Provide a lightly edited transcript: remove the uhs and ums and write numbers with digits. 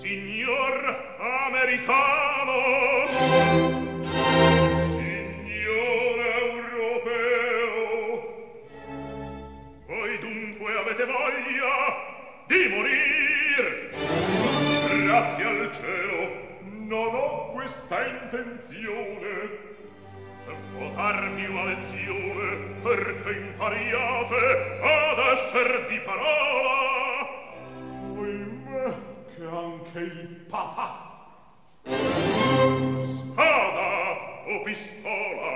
signor americano, signor europeo, voi dunque avete voglia di morir? Grazie al cielo non ho questa intenzione. Tempo darvi una lezione perché impariate ad esser di parola. Ohimè che anche il papà spada o pistola